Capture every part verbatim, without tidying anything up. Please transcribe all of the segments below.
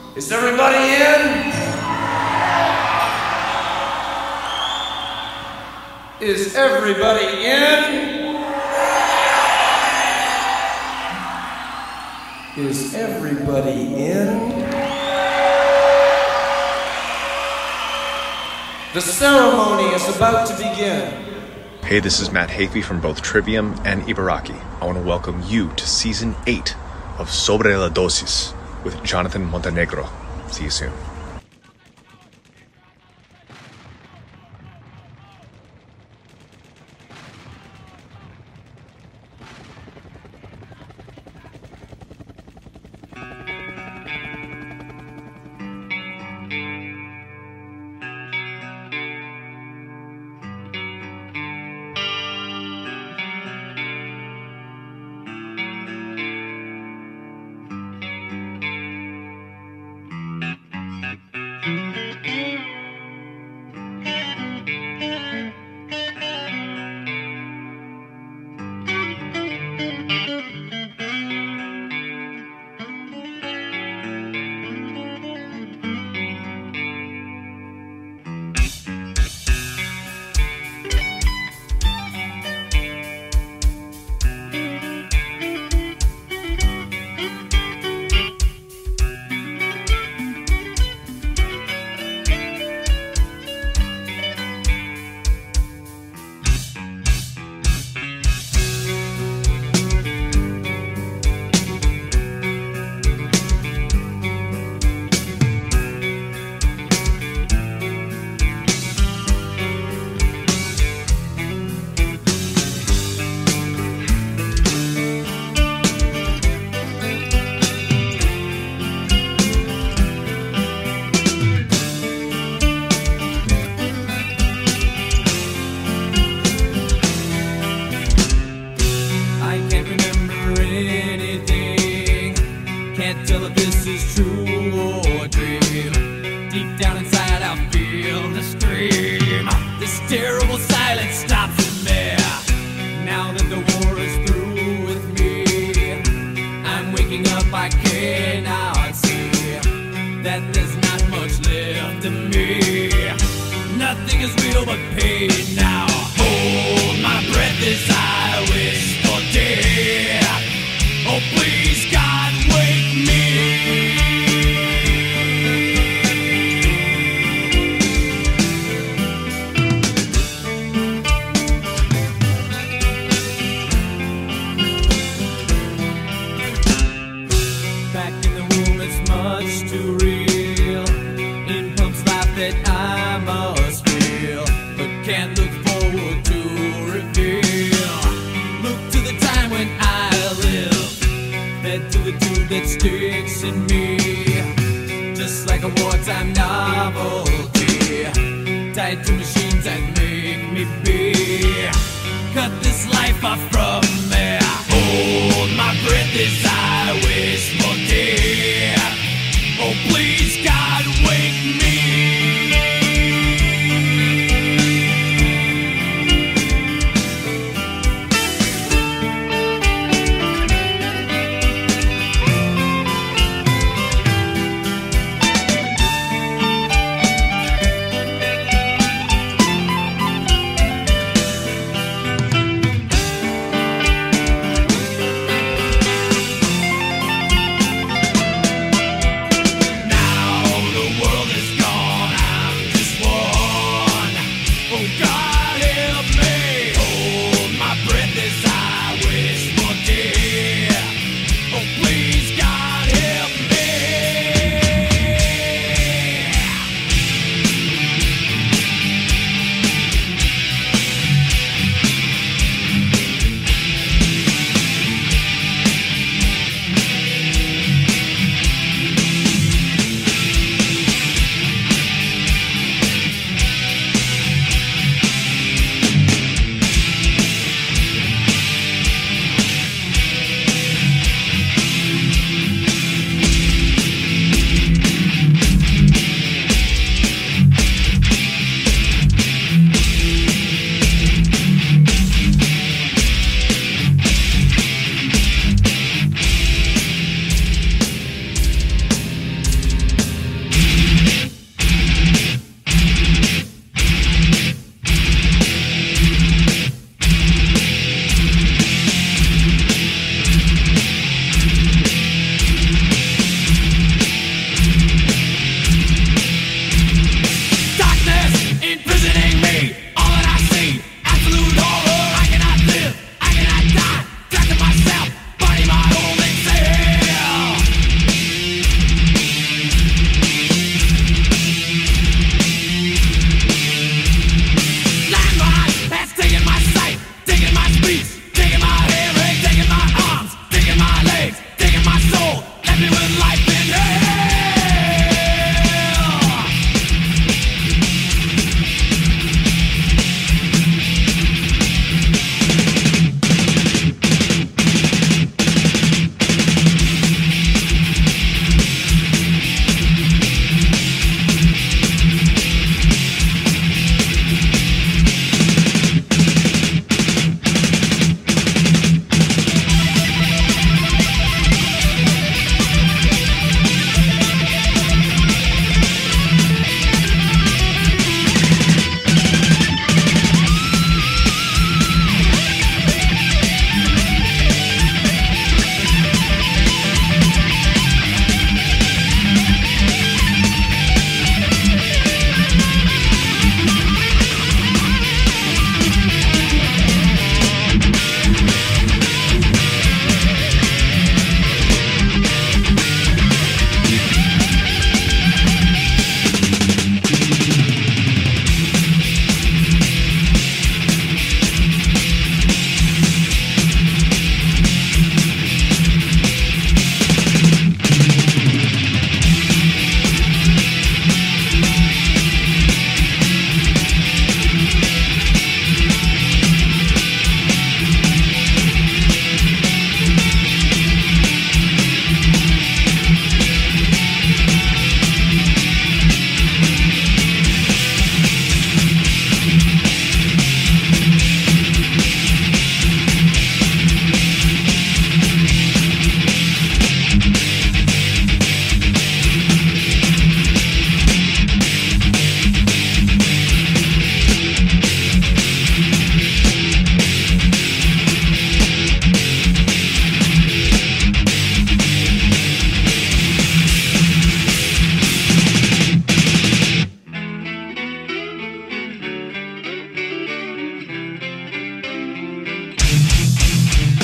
Is everybody in? Is everybody in? Is everybody in? The ceremony is about to begin. Hey, this is Matt Hafey from both Trivium and Ibaraki. I want to welcome you to Season eight of Sobre la Dosis with Jonathan Montenegro. See you soon.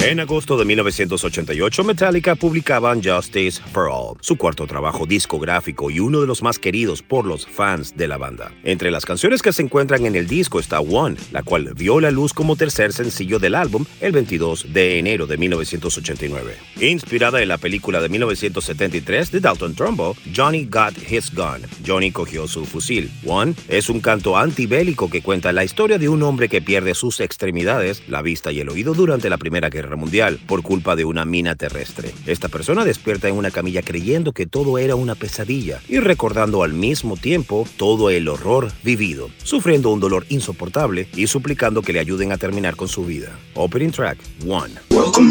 En agosto de mil novecientos ochenta y ocho, Metallica publicaban Justice for All, su cuarto trabajo discográfico y uno de los más queridos por los fans de la banda. Entre las canciones que se encuentran en el disco está One, la cual vio la luz como tercer sencillo del álbum el veintidós de enero de mil novecientos ochenta y nueve. Inspirada en la película de mil novecientos setenta y tres de Dalton Trumbo, Johnny Got His Gun. Johnny cogió su fusil. One es un canto antibélico que cuenta la historia de un hombre que pierde sus extremidades, la vista y el oído durante la Primera Guerra Mundial por culpa de una mina terrestre. Esta persona despierta en una camilla creyendo que todo era una pesadilla y recordando al mismo tiempo todo el horror vivido, sufriendo un dolor insoportable y suplicando que le ayuden a terminar con su vida. Opening track, One. Welcome.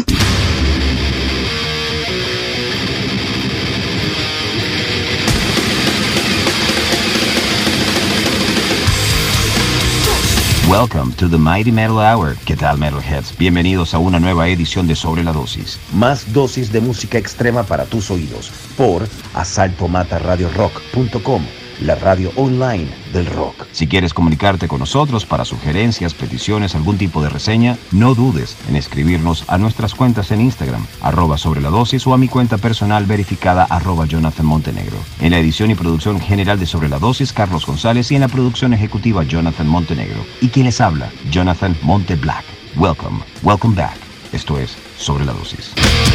Welcome to the Mighty Metal Hour. ¿Qué tal, Metalheads? Bienvenidos a una nueva edición de Sobre la Dosis. Más dosis de música extrema para tus oídos por asalto mata radio rock punto com, la radio online del rock. Si quieres comunicarte con nosotros para sugerencias, peticiones, algún tipo de reseña, no dudes en escribirnos a nuestras cuentas en Instagram, arroba sobre la dosis, o a mi cuenta personal verificada, arroba Jonathan Montenegro. En la edición y producción general de Sobre la Dosis, Carlos González, y en la producción ejecutiva, Jonathan Montenegro. Y quien les habla, Jonathan Monte Black. Welcome, welcome back. Esto es Sobre la Dosis.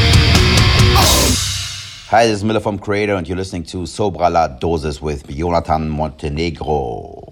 Hi, this is Miller from Creator, and you're listening to Sobre la Dosis with Jonathan Montenegro.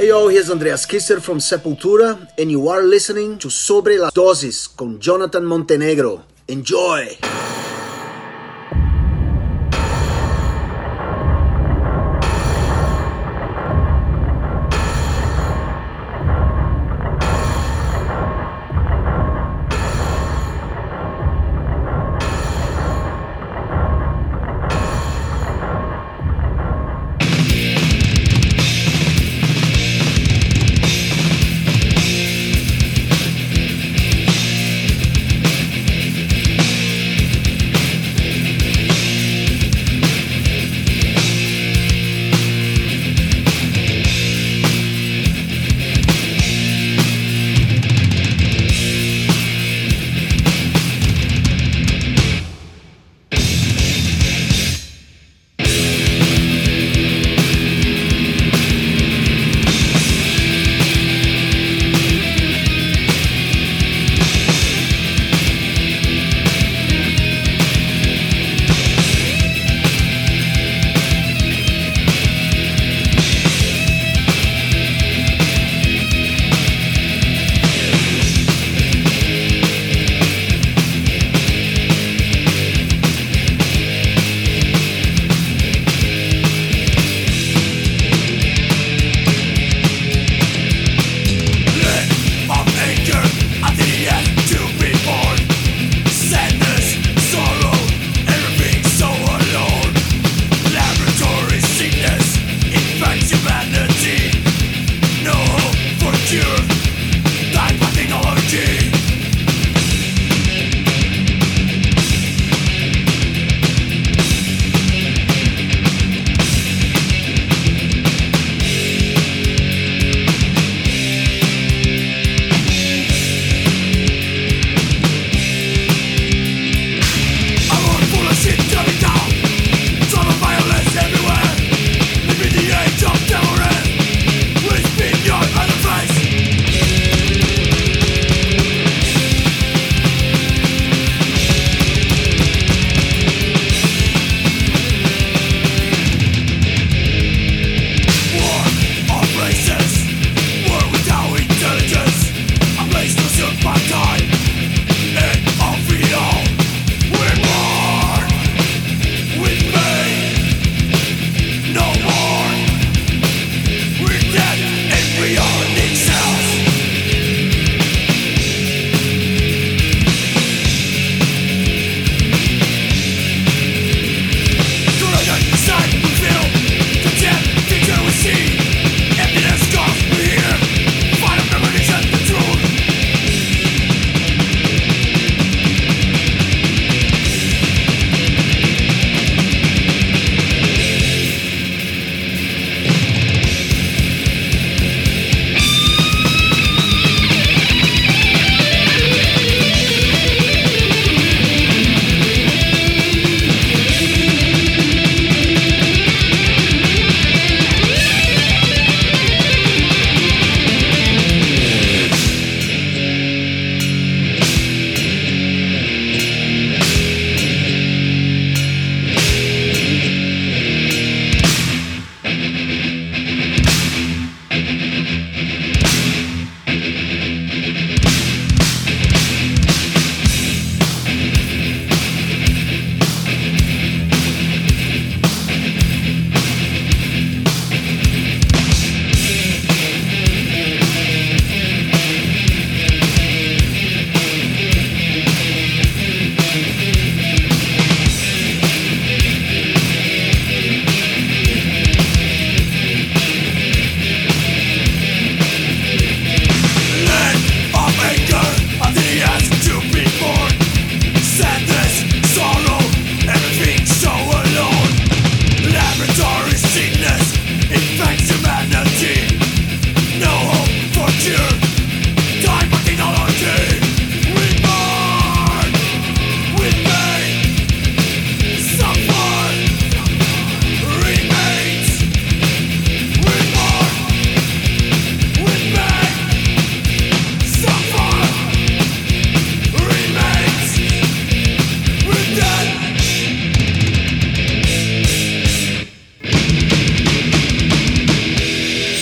Hey yo, here's Andreas Kisser from Sepultura, and you are listening to Sobre la Dosis con Jonathan Montenegro. Enjoy!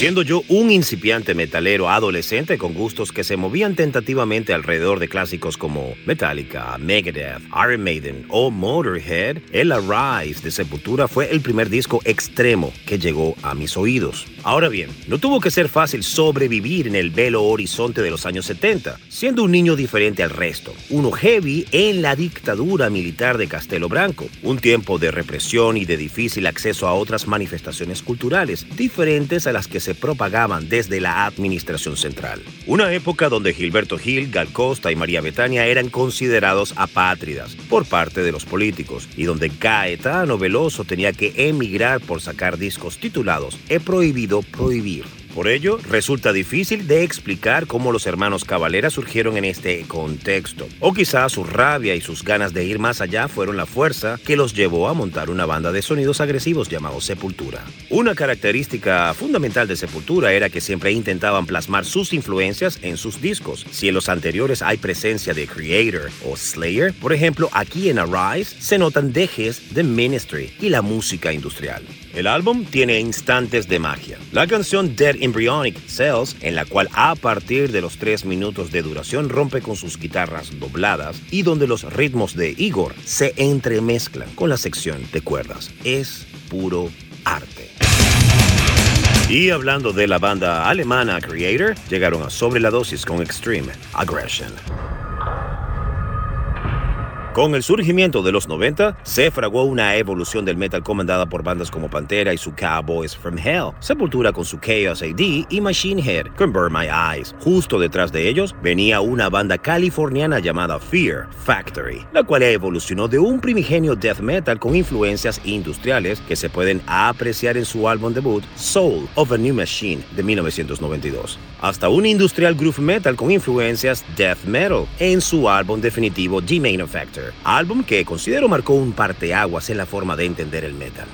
Siendo yo un incipiente metalero adolescente con gustos que se movían tentativamente alrededor de clásicos como Metallica, Megadeth, Iron Maiden o Motorhead, el Arise de Sepultura fue el primer disco extremo que llegó a mis oídos. Ahora bien, no tuvo que ser fácil sobrevivir en el velo horizonte de los años setenta, siendo un niño diferente al resto, uno heavy en la dictadura militar de Castelo Branco, un tiempo de represión y de difícil acceso a otras manifestaciones culturales, diferentes a las que se propagaban desde la administración central. Una época donde Gilberto Gil, Gal Costa y María Bethania eran considerados apátridas por parte de los políticos y donde Caetano Veloso tenía que emigrar por sacar discos titulados He prohibido prohibir. Por ello, resulta difícil de explicar cómo los hermanos Cavalera surgieron en este contexto. O quizá su rabia y sus ganas de ir más allá fueron la fuerza que los llevó a montar una banda de sonidos agresivos llamado Sepultura. Una característica fundamental de Sepultura era que siempre intentaban plasmar sus influencias en sus discos. Si en los anteriores hay presencia de Creator o Slayer, por ejemplo, aquí en Arise se notan dejes de Ministry y la música industrial. El álbum tiene instantes de magia. La canción Dead Embryonic Cells, en la cual a partir de los tres minutos de duración rompe con sus guitarras dobladas y donde los ritmos de Igor se entremezclan con la sección de cuerdas. Es puro arte. Y hablando de la banda alemana Creator, llegaron a Sobre la Dosis con Extreme Aggression. Con el surgimiento de los noventa, se fraguó una evolución del metal comandada por bandas como Pantera y su Cowboys from Hell, Sepultura con su Chaos A D y Machine Head con Burn My Eyes. Justo detrás de ellos venía una banda californiana llamada Fear Factory, la cual evolucionó de un primigenio death metal con influencias industriales que se pueden apreciar en su álbum debut Soul of a New Machine de mil novecientos noventa y dos, hasta un industrial groove metal con influencias death metal en su álbum definitivo The Manufacture, álbum que considero marcó un parteaguas en la forma de entender el metal.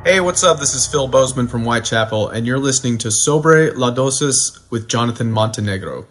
Hey, what's up? This is Phil Bozeman from Whitechapel, and you're listening to Sobre La Dosis with Jonathan Montenegro.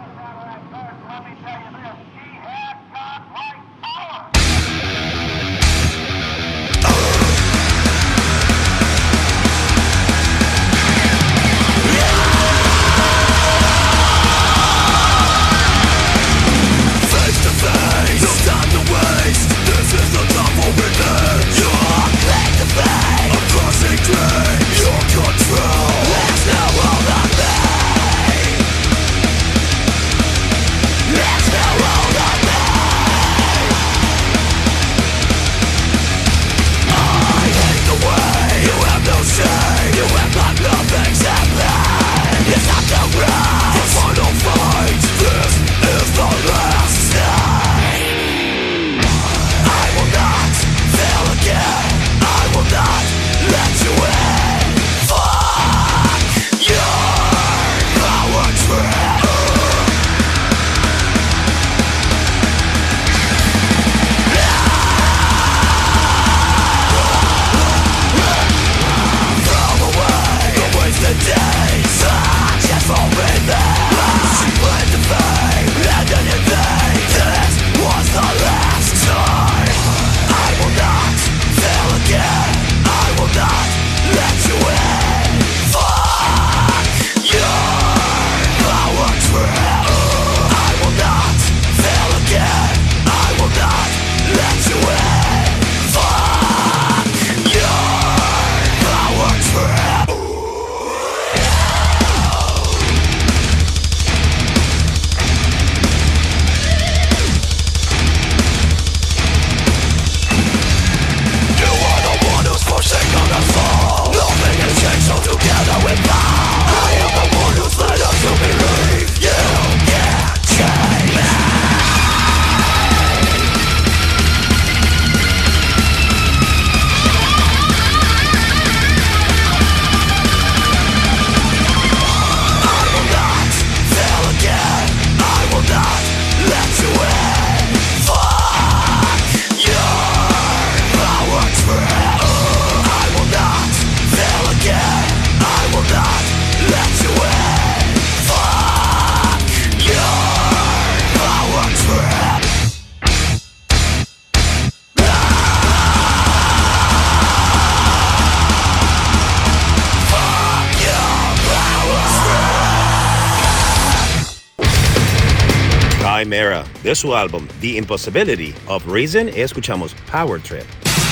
Chimera. De su álbum The Impossibility of Reason, escuchamos Power Trip.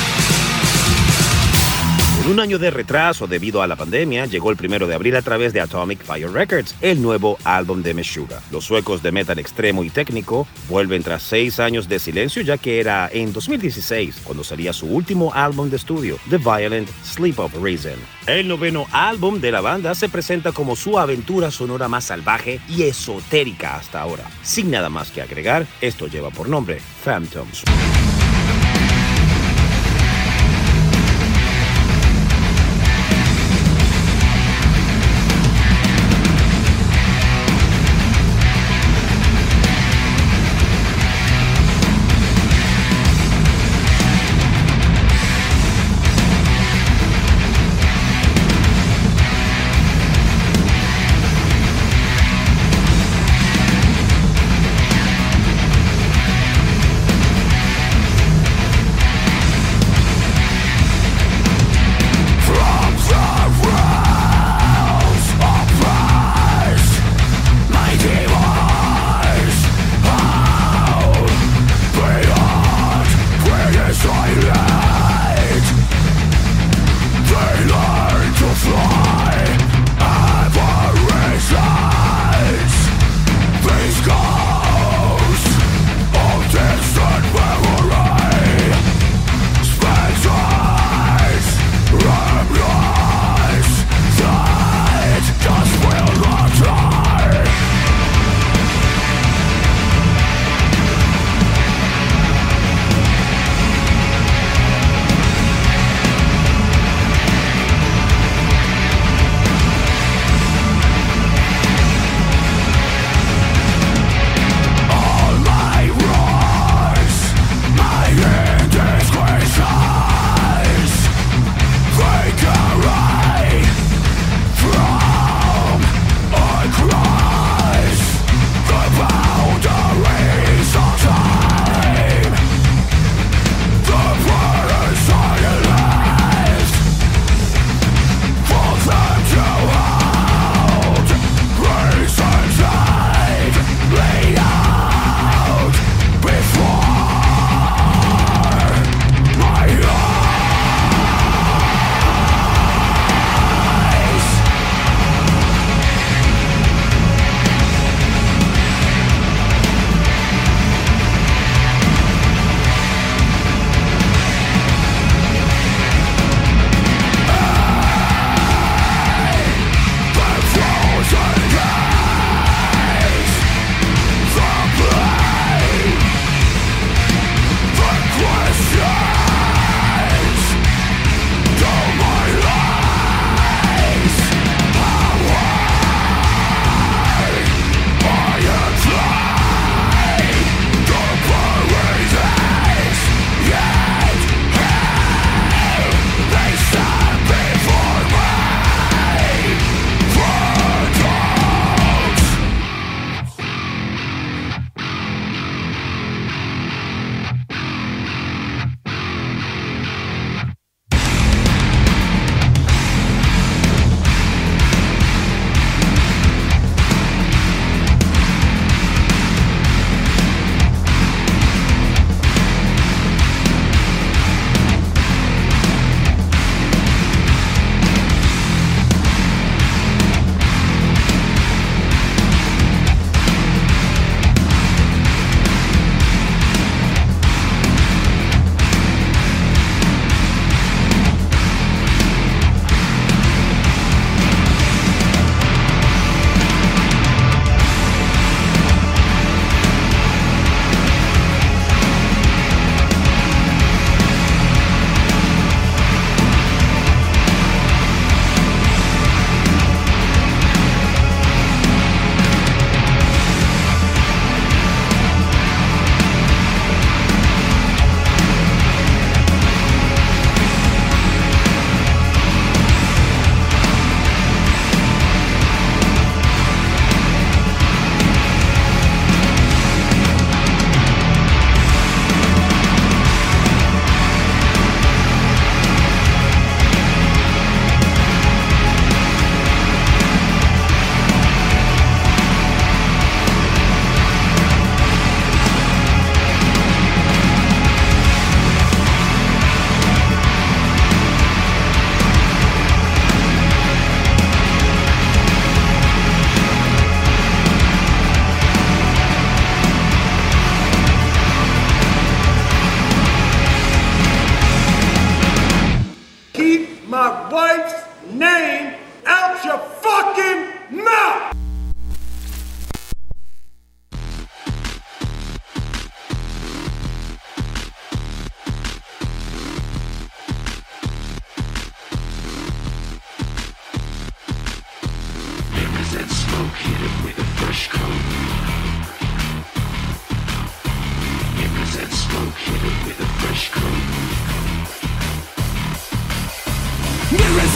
Con un año de retraso debido a la pandemia, llegó el primero de abril a través de Atomic Fire Records, el nuevo álbum de Meshuggah. Los suecos de metal extremo y técnico vuelven tras seis años de silencio, ya que era en dos mil dieciséis cuando salía su último álbum de estudio, The Violent Sleep of Reason. El noveno álbum de la banda se presenta como su aventura sonora más salvaje y esotérica hasta ahora. Sin nada más que agregar, esto lleva por nombre Phantoms.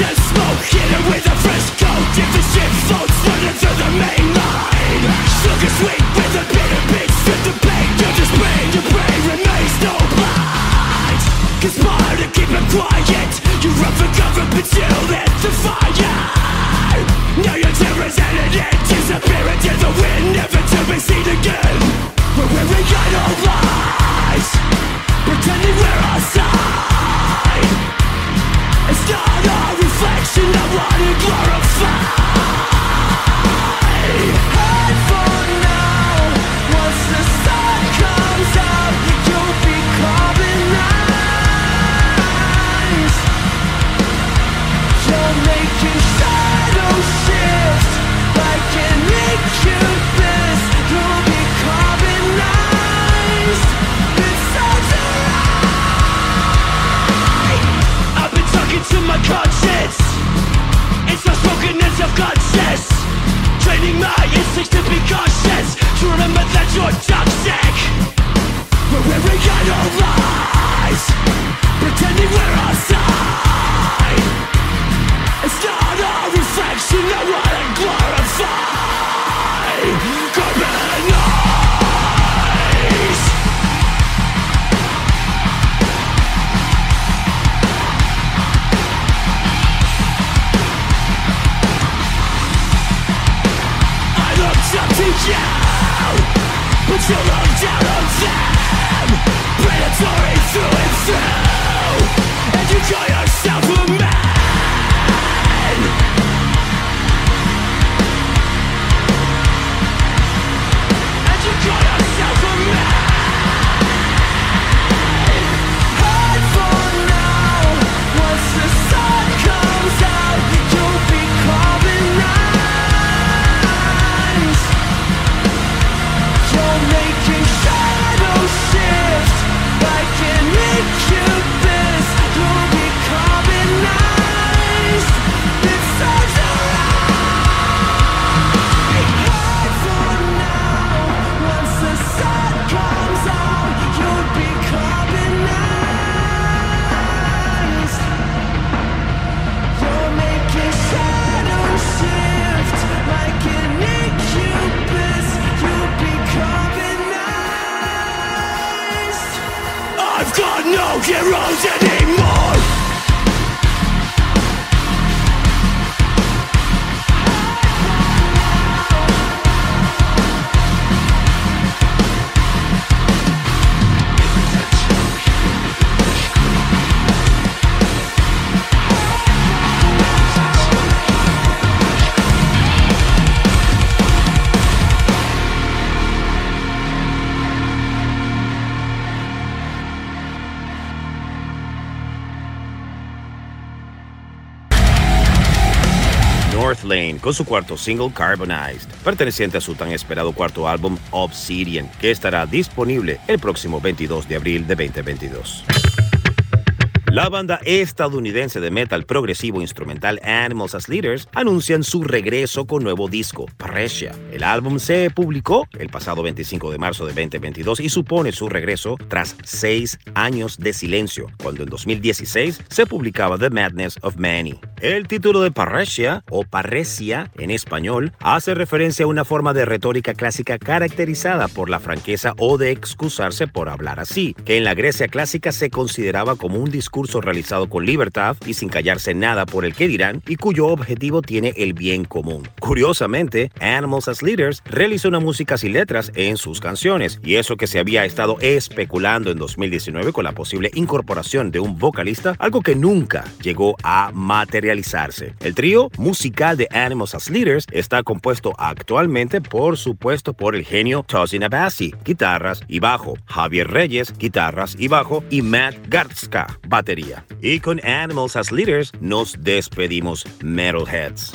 and smoke, hit it with a fresh coat. If the ship floats, running through the main line. Sugar sweet with a bitter beat, strip the pain, you're just brain, your brain remains no blind. Conspire to keep it quiet, you run for cover but you lit the fire. Now your terror's at an end, disappear into the wind, never to be seen again. We're wearing idle lies, pretending we're outside. It's not a reflection of what you glorify. And for now, once the sun comes out, you'll be carbonized. You're making shadow shifts like an incubus. You'll be carbonized. It sounds alright. I've been talking to my conscience. It's not brokenness of conscience. Training my instincts to be cautious, to remember that you're toxic. We're wearing idle lies, pretending we're outside. It's not a reflection of what I glorify. Carbonize. I looked up to you, but you looked down on them. Predatory through and through, and you call yourself a man. And you call yourself a man. And for now, once the sun comes out, you'll be carbonized. You're making shadow shifts like an incubus. You'll be carbonized. It sounds alright. And for now, once the sun comes out, you'll be carbonized. You're making shadow shifts like an incubus. You'll be carbonized. I've got no heroes anymore. North Lane con su cuarto single Carbonized, perteneciente a su tan esperado cuarto álbum Obsidian, que estará disponible el próximo veintidós de abril de veinte veintidós. La banda estadounidense de metal progresivo instrumental Animals as Leaders anuncian su regreso con nuevo disco, Parrhesia. El álbum se publicó el pasado veinticinco de marzo de veinte veintidós y supone su regreso tras seis años de silencio, cuando en dos mil dieciséis se publicaba The Madness of Many. El título de Parrhesia, o Parresia en español, hace referencia a una forma de retórica clásica caracterizada por la franqueza o de excusarse por hablar así, que en la Grecia clásica se consideraba como un discurso realizado con libertad y sin callarse nada por el que dirán, y cuyo objetivo tiene el bien común. Curiosamente, Animals as Leaders realizó una música sin letras en sus canciones, y eso que se había estado especulando en dos mil diecinueve con la posible incorporación de un vocalista, algo que nunca llegó a materializarse. El trío musical de Animals as Leaders está compuesto actualmente, por supuesto, por el genio Tosin Abasi, guitarras y bajo, Javier Reyes, guitarras y bajo, y Matt Gartzka, batería. Y con Animals as Leaders nos despedimos, Metalheads.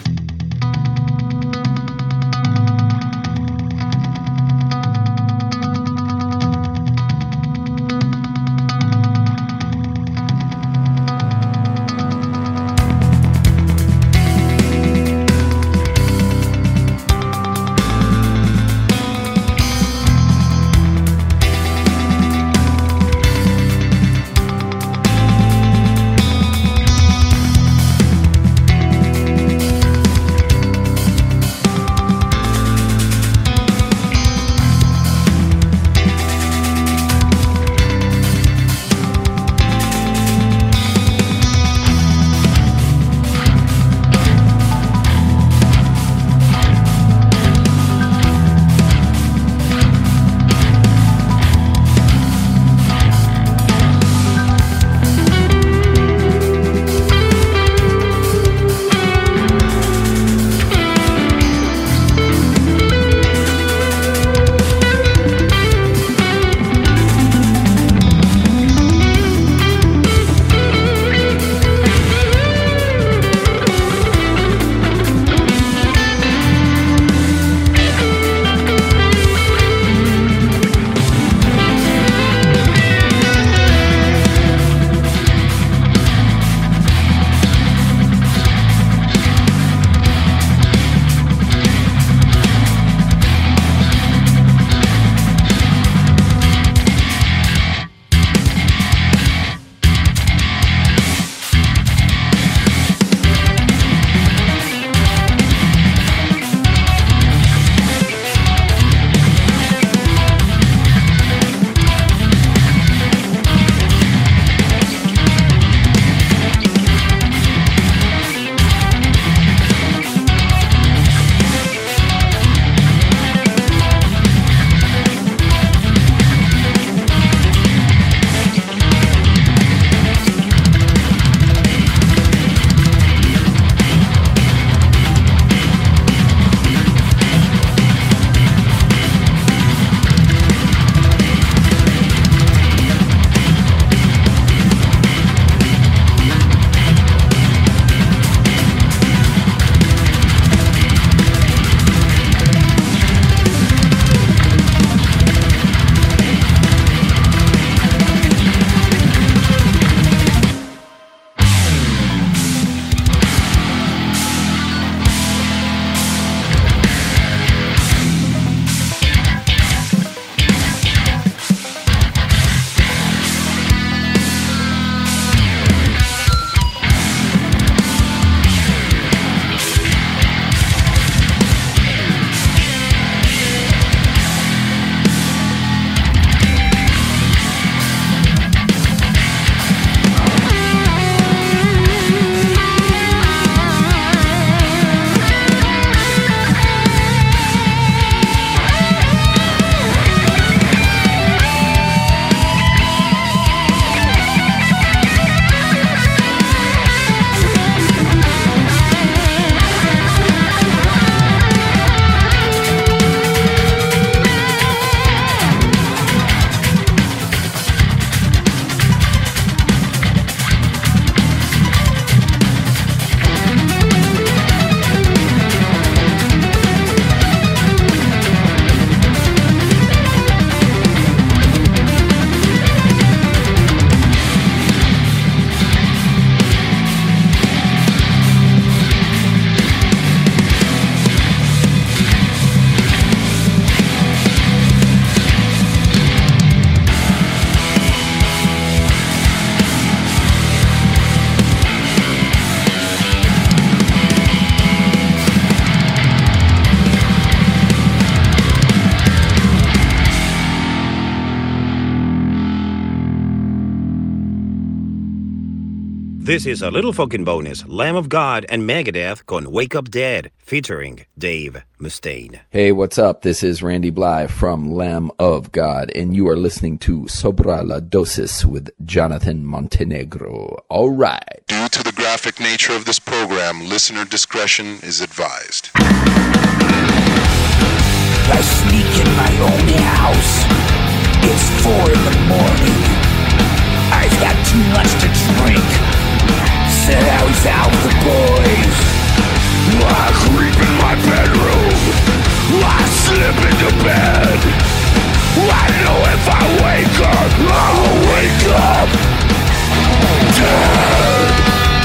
This is a little fucking bonus. Lamb of God and Megadeth con Wake Up Dead, featuring Dave Mustaine. Hey, what's up? This is Randy Bly from Lamb of God, and you are listening to Sobra la Dosis with Jonathan Montenegro. All right. Due to the graphic nature of this program, listener discretion is advised. I sneak in my own house. It's four in the morning. I've got too much to drink. Said I was out with the boys. I creep in my bedroom. I slip into bed. I know if I wake up, I'll wake up dead.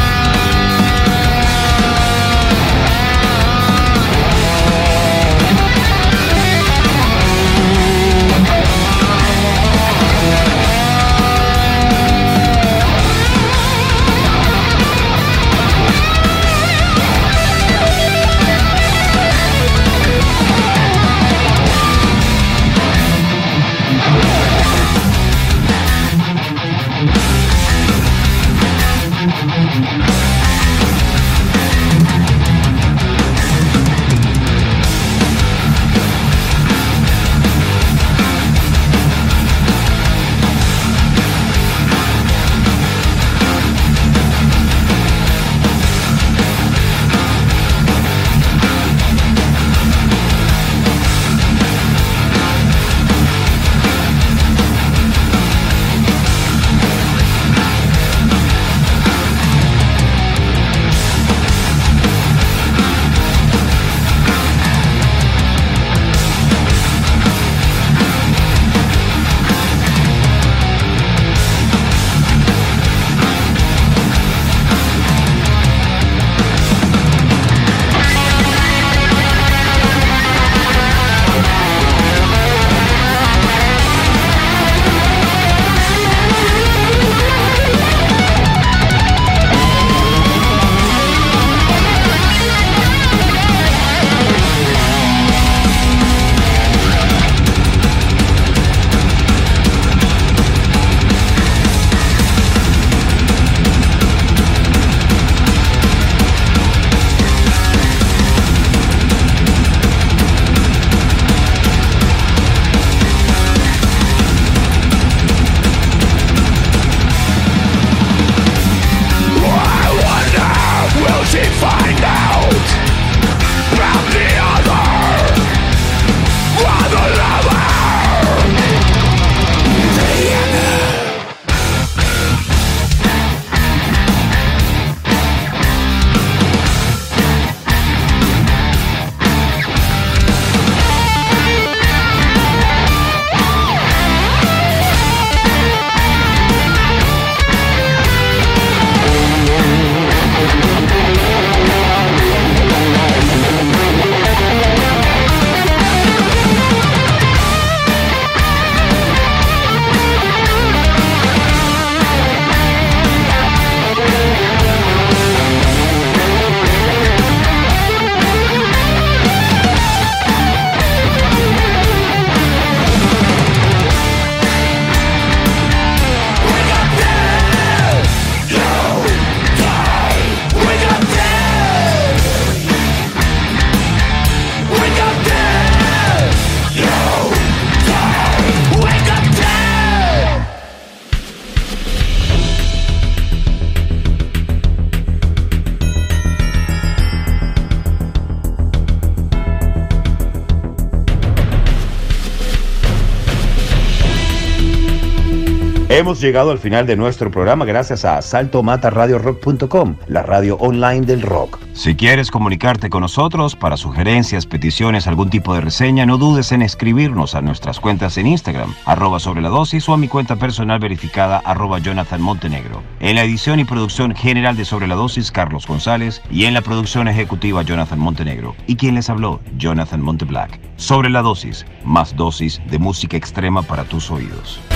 Hemos llegado al final de nuestro programa gracias a salto mata radio rock punto com, la radio online del rock. Si quieres comunicarte con nosotros para sugerencias, peticiones, algún tipo de reseña, no dudes en escribirnos a nuestras cuentas en Instagram, arroba sobre la dosis, o a mi cuenta personal verificada, arroba Jonathan Montenegro. En la edición y producción general de Sobre la Dosis, Carlos González, y en la producción ejecutiva, Jonathan Montenegro. Y quien les habló, Jonathan Monteblack. Sobre la Dosis, más dosis de música extrema para tus oídos.